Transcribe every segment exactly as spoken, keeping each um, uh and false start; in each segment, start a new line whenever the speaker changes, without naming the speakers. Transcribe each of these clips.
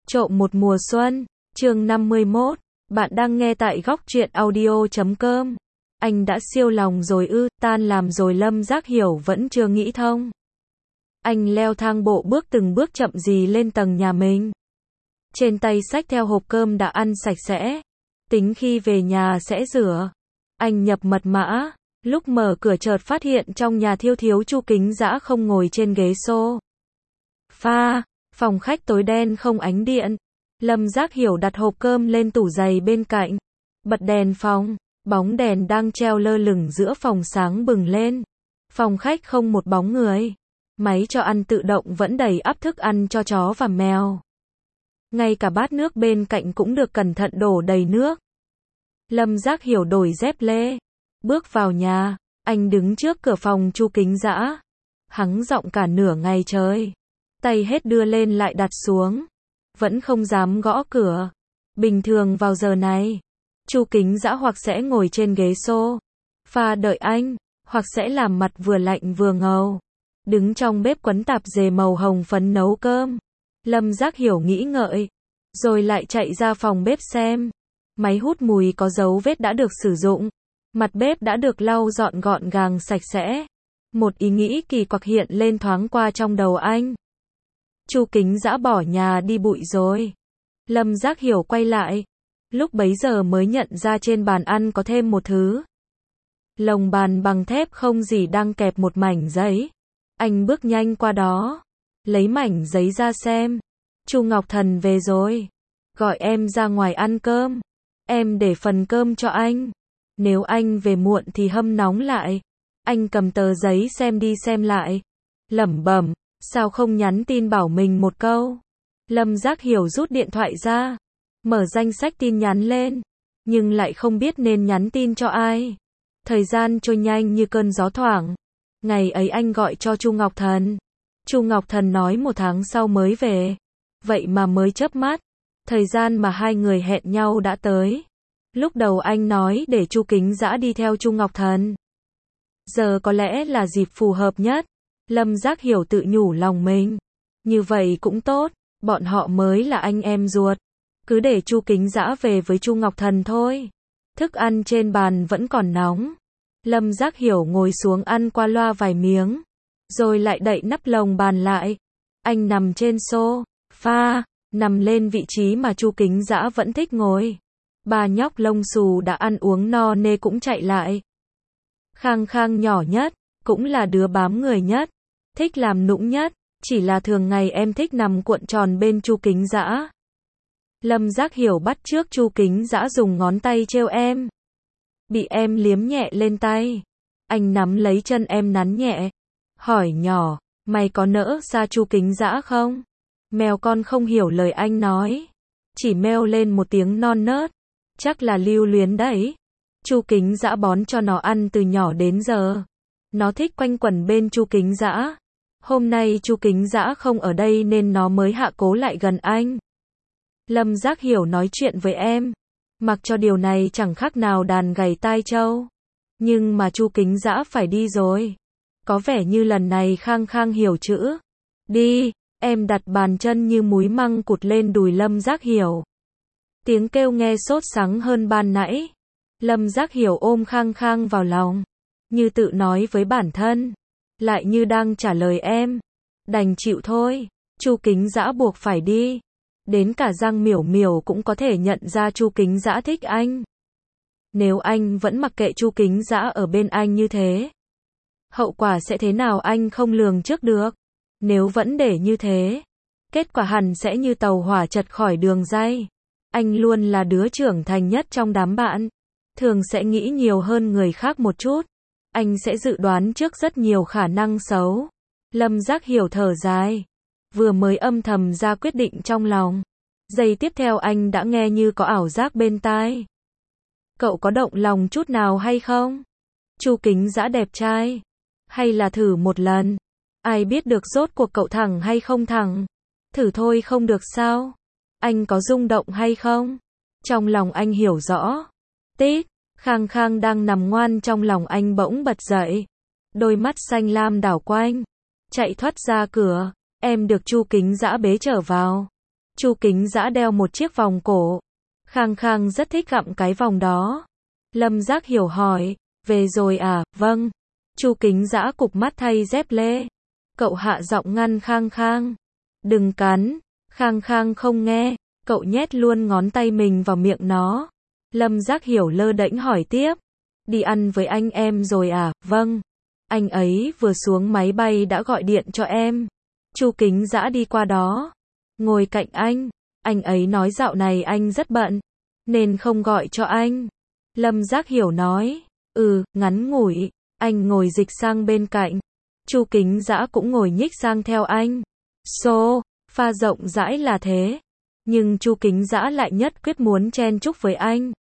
Trộm một mùa xuân, chương năm mươi mốt, bạn đang nghe tại góc truyện audio chấm com. Anh đã siêu lòng rồi ư, tan làm rồi Lâm Giác Hiểu vẫn chưa nghĩ thông. Anh leo thang bộ bước từng bước chậm rì lên tầng nhà mình. Trên tay xách theo hộp cơm đã ăn sạch sẽ, tính khi về nhà sẽ rửa. Anh nhập mật mã, lúc mở cửa chợt phát hiện trong nhà thiêu thiếu Chu Kính Dã không ngồi trên ghế xô pha, phòng khách tối đen không ánh điện. Lâm Giác Hiểu đặt hộp cơm lên tủ giày bên cạnh, bật đèn phòng, bóng đèn đang treo lơ lửng giữa phòng sáng bừng lên. Phòng khách không một bóng người, máy cho ăn tự động vẫn đầy ắp thức ăn cho chó và mèo. Ngay cả bát nước bên cạnh cũng được cẩn thận đổ đầy nước. Lâm Giác Hiểu đổi dép lê, bước vào nhà, anh đứng trước cửa phòng Chu Kính Dã, hắng giọng cả nửa ngày trời, tay hết đưa lên lại đặt xuống, vẫn không dám gõ cửa. Bình thường vào giờ này, Chu Kính Dã hoặc sẽ ngồi trên ghế xô pha đợi anh, hoặc sẽ làm mặt vừa lạnh vừa ngầu, đứng trong bếp quấn tạp dề màu hồng phấn nấu cơm. Lâm Giác Hiểu nghĩ ngợi, rồi lại chạy ra phòng bếp xem. Máy hút mùi có dấu vết đã được sử dụng, mặt bếp đã được lau dọn gọn gàng sạch sẽ. Một ý nghĩ kỳ quặc hiện lên thoáng qua trong đầu anh. Chu Kính Dã bỏ nhà đi bụi rồi. Lâm Giác Hiểu quay lại, lúc bấy giờ mới nhận ra trên bàn ăn có thêm một thứ. Lồng bàn bằng thép không gì đang kẹp một mảnh giấy. Anh bước nhanh qua đó, lấy mảnh giấy ra xem. Chu Ngọc Thần về rồi, gọi em ra ngoài ăn cơm. Em để phần cơm cho anh, nếu anh về muộn thì hâm nóng lại. Anh cầm tờ giấy xem đi xem lại, lẩm bẩm, sao không nhắn tin bảo mình một câu. Lâm Giác Hiểu rút điện thoại ra, mở danh sách tin nhắn lên, nhưng lại không biết nên nhắn tin cho ai. Thời gian trôi nhanh như cơn gió thoảng. Ngày ấy anh gọi cho Chu Ngọc Thần. Chu Ngọc Thần nói một tháng sau mới về. Vậy mà mới chớp mắt, thời gian mà hai người hẹn nhau đã tới. Lúc đầu anh nói để Chu Kính Dã đi theo Chu Ngọc Thần. Giờ có lẽ là dịp phù hợp nhất. Lâm Giác Hiểu tự nhủ lòng mình. Như vậy cũng tốt, bọn họ mới là anh em ruột. Cứ để Chu Kính Dã về với Chu Ngọc Thần thôi. Thức ăn trên bàn vẫn còn nóng. Lâm Giác Hiểu ngồi xuống ăn qua loa vài miếng, rồi lại đậy nắp lồng bàn lại. Anh nằm trên sofa, nằm lên vị trí mà Chu Kính Dã vẫn thích ngồi. Ba nhóc lông xù đã ăn uống no nê cũng chạy lại. Khang Khang nhỏ nhất, cũng là đứa bám người nhất, thích làm nũng nhất, chỉ là thường ngày em thích nằm cuộn tròn bên Chu Kính Dã. Lâm Giác Hiểu bắt chước Chu Kính Dã dùng ngón tay trêu em. Bị em liếm nhẹ lên tay, anh nắm lấy chân em nắn nhẹ, hỏi nhỏ, mày có nỡ xa Chu Kính Dã không? Mèo con không hiểu lời anh nói, chỉ meo lên một tiếng non nớt, chắc là lưu luyến đấy. Chu Kính Dã bón cho nó ăn từ nhỏ đến giờ, nó thích quanh quẩn bên Chu Kính Dã. Hôm nay Chu Kính Dã không ở đây nên nó mới hạ cố lại gần anh. Lâm Giác Hiểu nói chuyện với em, mặc cho điều này chẳng khác nào đàn gảy tai trâu. Nhưng mà Chu Kính Dã phải đi rồi. Có vẻ như lần này Khang Khang hiểu chữ đi. Em đặt bàn chân như múi măng cụt lên đùi Lâm Giác Hiểu. Tiếng kêu nghe sốt sắng hơn ban nãy. Lâm Giác Hiểu ôm Khang Khang vào lòng, như tự nói với bản thân, lại như đang trả lời em. Đành chịu thôi, Chu Kính Dã buộc phải đi. Đến cả Giang Miểu Miểu cũng có thể nhận ra Chu Kính Dã thích anh. Nếu anh vẫn mặc kệ Chu Kính Dã ở bên anh như thế, hậu quả sẽ thế nào anh không lường trước được. Nếu vẫn để như thế, kết quả hẳn sẽ như tàu hỏa chật khỏi đường ray. Anh luôn là đứa trưởng thành nhất trong đám bạn, thường sẽ nghĩ nhiều hơn người khác một chút. Anh sẽ dự đoán trước rất nhiều khả năng xấu. Lâm Giác Hiểu thở dài, vừa mới âm thầm ra quyết định trong lòng, giây tiếp theo anh đã nghe như có ảo giác bên tai. Cậu có động lòng chút nào hay không? Chu Kính Dã đẹp trai, hay là thử một lần? Ai biết được rốt cuộc cậu thẳng hay không thẳng? Thử thôi không được sao? Anh có rung động hay không? Trong lòng anh hiểu rõ. Tít, Khang Khang đang nằm ngoan trong lòng anh bỗng bật dậy. Đôi mắt xanh lam đảo quanh, chạy thoát ra cửa. Em được Chu Kính Dã bế trở vào. Chu Kính Dã đeo một chiếc vòng cổ. Khang Khang rất thích gặm cái vòng đó. Lâm Giác Hiểu hỏi, về rồi à, vâng. Chu Kính Dã cụp mắt thay dép lê. Cậu hạ giọng ngăn Khang Khang. Đừng cắn. Khang Khang không nghe, cậu nhét luôn ngón tay mình vào miệng nó. Lâm Giác Hiểu lơ đễnh hỏi tiếp. Đi ăn với anh em rồi à, vâng. Anh ấy vừa xuống máy bay đã gọi điện cho em. Chu Kính Dã đi qua đó. Ngồi cạnh anh. Anh ấy nói dạo này anh rất bận, nên không gọi cho anh. Lâm Giác Hiểu nói. Ừ, ngắn ngủi. Anh ngồi dịch sang bên cạnh. Chu Kính Dã cũng ngồi nhích sang theo anh. Xô, pha rộng rãi là thế. Nhưng Chu Kính Dã lại nhất quyết muốn chen chúc với anh.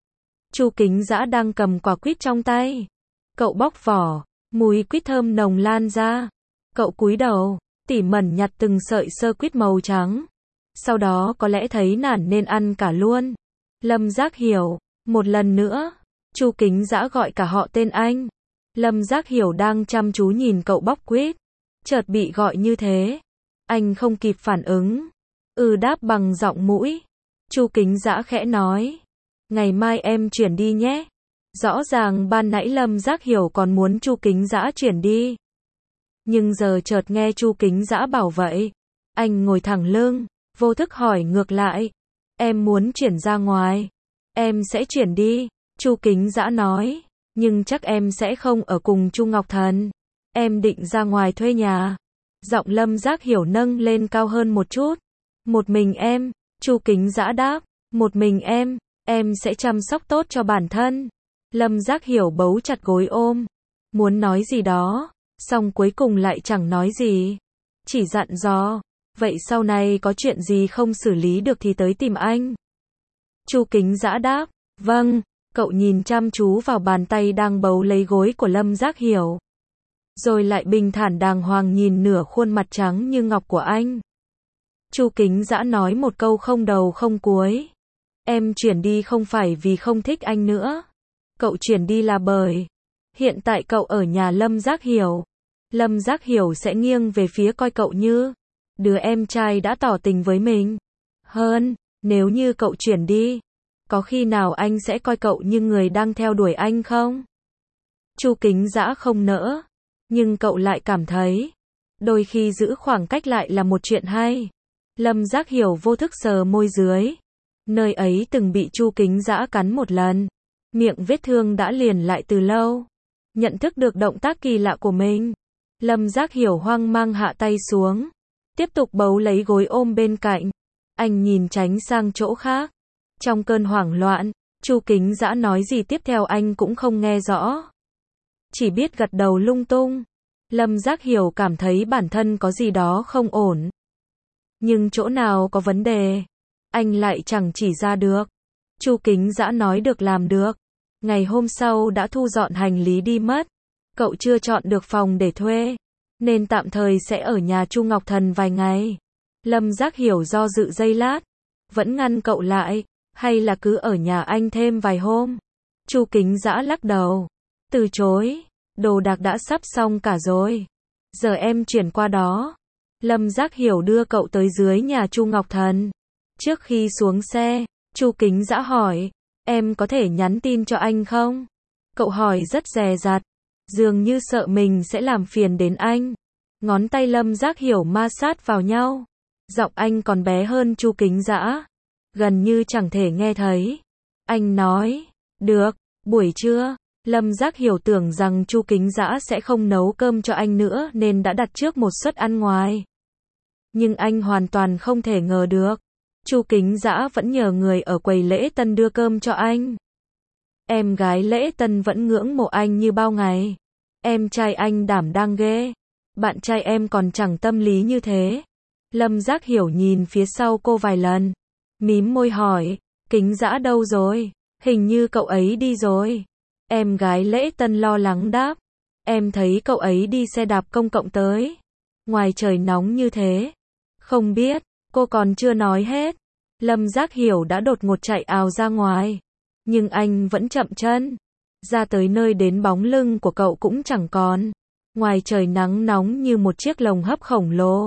Chu Kính Dã đang cầm quả quýt trong tay. Cậu bóc vỏ, mùi quýt thơm nồng lan ra. Cậu cúi đầu, tỉ mẩn nhặt từng sợi sơ quýt màu trắng. Sau đó có lẽ thấy nản nên ăn cả luôn. Lâm Giác Hiểu, một lần nữa. Chu Kính Dã gọi cả họ tên anh. Lâm Giác Hiểu đang chăm chú nhìn cậu bóc quýt. Chợt bị gọi như thế. Anh không kịp phản ứng. Ừ đáp bằng giọng mũi. Chu Kính Dã khẽ nói. Ngày mai em chuyển đi nhé. Rõ ràng ban nãy Lâm Giác Hiểu còn muốn Chu Kính Dã chuyển đi. Nhưng giờ chợt nghe Chu Kính Dã bảo vậy. Anh ngồi thẳng lưng, vô thức hỏi ngược lại. Em muốn chuyển ra ngoài. Em sẽ chuyển đi. Chu Kính Dã nói. Nhưng chắc em sẽ không ở cùng Chu Ngọc Thần. Em định ra ngoài thuê nhà. Giọng Lâm Giác Hiểu nâng lên cao hơn một chút. Một mình em. Chu Kính Dã đáp. Một mình em. Em sẽ chăm sóc tốt cho bản thân. Lâm Giác Hiểu bấu chặt gối ôm. Muốn nói gì đó. Xong cuối cùng lại chẳng nói gì. Chỉ dặn dò. Vậy sau này có chuyện gì không xử lý được thì tới tìm anh. Chu Kính Dã đáp. Vâng. Cậu nhìn chăm chú vào bàn tay đang bấu lấy gối của Lâm Giác Hiểu. Rồi lại bình thản đàng hoàng nhìn nửa khuôn mặt trắng như ngọc của anh. Chu Kính Dã nói một câu không đầu không cuối. Em chuyển đi không phải vì không thích anh nữa. Cậu chuyển đi là bởi hiện tại cậu ở nhà Lâm Giác Hiểu. Lâm Giác Hiểu sẽ nghiêng về phía coi cậu như đứa em trai đã tỏ tình với mình. Hơn, nếu như cậu chuyển đi, có khi nào anh sẽ coi cậu như người đang theo đuổi anh không? Chu Kính Dã không nỡ, nhưng cậu lại cảm thấy đôi khi giữ khoảng cách lại là một chuyện hay. Lâm Giác Hiểu vô thức sờ môi dưới. Nơi ấy từng bị Chu Kính Dã cắn một lần. Miệng vết thương đã liền lại từ lâu. Nhận thức được động tác kỳ lạ của mình. Lâm Giác Hiểu hoang mang hạ tay xuống. Tiếp tục bấu lấy gối ôm bên cạnh. Anh nhìn tránh sang chỗ khác. Trong cơn hoảng loạn, Chu Kính Dã nói gì tiếp theo anh cũng không nghe rõ. Chỉ biết gật đầu lung tung. Lâm Giác Hiểu cảm thấy bản thân có gì đó không ổn. Nhưng chỗ nào có vấn đề, anh lại chẳng chỉ ra được. Chu Kính Dã nói được làm được. Ngày hôm sau đã thu dọn hành lý đi mất. Cậu chưa chọn được phòng để thuê, nên tạm thời sẽ ở nhà Chu Ngọc Thần vài ngày. Lâm Giác Hiểu do dự giây lát, vẫn ngăn cậu lại, hay là cứ ở nhà anh thêm vài hôm. Chu Kính Dã lắc đầu, từ chối, đồ đạc đã sắp xong cả rồi. Giờ em chuyển qua đó. Lâm Giác Hiểu đưa cậu tới dưới nhà Chu Ngọc Thần. Trước khi xuống xe, Chu Kính Dã hỏi, em có thể nhắn tin cho anh không? Cậu hỏi rất dè dặt, dường như sợ mình sẽ làm phiền đến anh. Ngón tay Lâm Giác Hiểu ma sát vào nhau. Giọng anh còn bé hơn Chu Kính Dã, gần như chẳng thể nghe thấy. Anh nói, được, buổi trưa. Lâm Giác Hiểu tưởng rằng Chu Kính Dã sẽ không nấu cơm cho anh nữa nên đã đặt trước một suất ăn ngoài. Nhưng anh hoàn toàn không thể ngờ được. Chu Kính Dã vẫn nhờ người ở quầy lễ tân đưa cơm cho anh. Em gái lễ tân vẫn ngưỡng mộ anh như bao ngày. Em trai anh đảm đang ghê. Bạn trai em còn chẳng tâm lý như thế. Lâm Giác Hiểu nhìn phía sau cô vài lần. Mím môi hỏi, Kính Dã đâu rồi? Hình như cậu ấy đi rồi. Em gái lễ tân lo lắng đáp. Em thấy cậu ấy đi xe đạp công cộng tới. Ngoài trời nóng như thế. Không biết, cô còn chưa nói hết. Lâm Giác Hiểu đã đột ngột chạy ào ra ngoài. Nhưng anh vẫn chậm chân. Ra tới nơi đến bóng lưng của cậu cũng chẳng còn. Ngoài trời nắng nóng như một chiếc lồng hấp khổng lồ.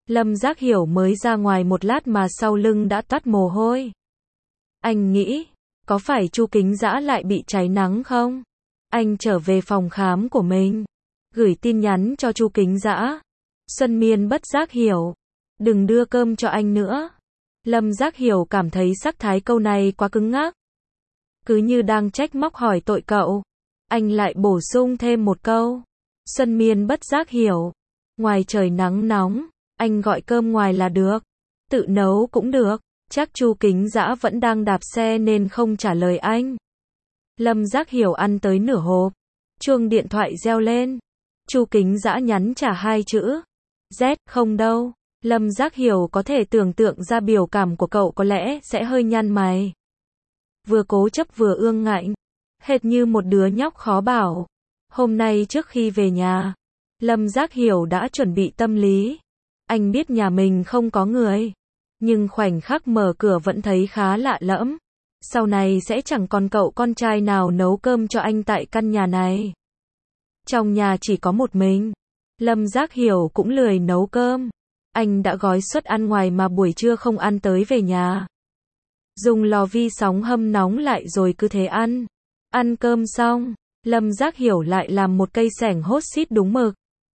Lâm Giác Hiểu mới ra ngoài một lát mà sau lưng đã toát mồ hôi. Anh nghĩ, có phải Chu Kính Dã lại bị cháy nắng không? Anh trở về phòng khám của mình, gửi tin nhắn cho Chu Kính Dã. Xuân Miên bất giác hiểu, đừng đưa cơm cho anh nữa. Lâm Giác Hiểu cảm thấy sắc thái câu này quá cứng ngắc. Cứ như đang trách móc hỏi tội cậu. Anh lại bổ sung thêm một câu. Xuân Miên bất giác hiểu, ngoài trời nắng nóng, anh gọi cơm ngoài là được. Tự nấu cũng được. Chắc Chu Kính Dã vẫn đang đạp xe nên không trả lời anh. Lâm Giác Hiểu ăn tới nửa hộp. Chuông điện thoại reo lên. Chu Kính Dã nhắn trả hai chữ. Z, không đâu. Lâm Giác Hiểu có thể tưởng tượng ra biểu cảm của cậu có lẽ sẽ hơi nhăn mày. Vừa cố chấp vừa ương ngạnh. Hệt như một đứa nhóc khó bảo. Hôm nay trước khi về nhà, Lâm Giác Hiểu đã chuẩn bị tâm lý. Anh biết nhà mình không có người. Nhưng khoảnh khắc mở cửa vẫn thấy khá lạ lẫm. Sau này sẽ chẳng còn cậu con trai nào nấu cơm cho anh tại căn nhà này. Trong nhà chỉ có một mình. Lâm Giác Hiểu cũng lười nấu cơm. Anh đã gói suất ăn ngoài mà buổi trưa không ăn tới về nhà. Dùng lò vi sóng hâm nóng lại rồi cứ thế ăn. Ăn cơm xong, Lâm Giác Hiểu lại làm một cây sẻng hốt xít đúng mực.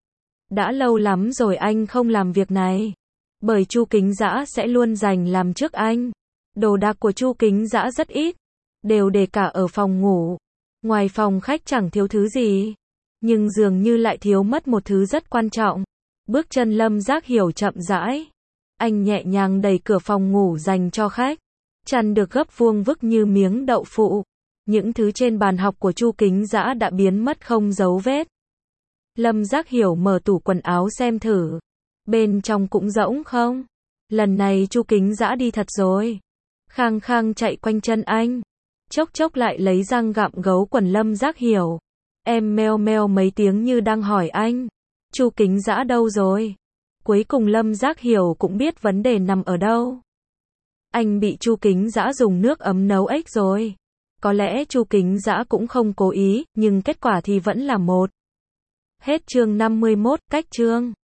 Đã lâu lắm rồi anh không làm việc này. Bởi Chu Kính Dã sẽ luôn giành làm trước anh. Đồ đạc của Chu Kính Dã rất ít, đều để cả ở phòng ngủ. Ngoài phòng khách chẳng thiếu thứ gì, nhưng dường như lại thiếu mất một thứ rất quan trọng. Bước chân Lâm Giác Hiểu chậm rãi. Anh nhẹ nhàng đẩy cửa phòng ngủ dành cho khách. Chăn được gấp vuông vức như miếng đậu phụ. Những thứ trên bàn học của Chu Kính Dã đã biến mất không dấu vết. Lâm Giác Hiểu mở tủ quần áo xem thử. Bên trong cũng rỗng không? Lần này Chu Kính Dã đi thật rồi. Khang khang chạy quanh chân anh. Chốc chốc lại lấy răng gặm gấu quần Lâm Giác Hiểu. Em meo meo mấy tiếng như đang hỏi anh. Chu Kính Dã đâu rồi? Cuối cùng Lâm Giác Hiểu cũng biết vấn đề nằm ở đâu. Anh bị Chu Kính Dã dùng nước ấm nấu ếch rồi. Có lẽ Chu Kính Dã cũng không cố ý, nhưng kết quả thì vẫn là một. Hết chương năm mươi mốt, cách chương.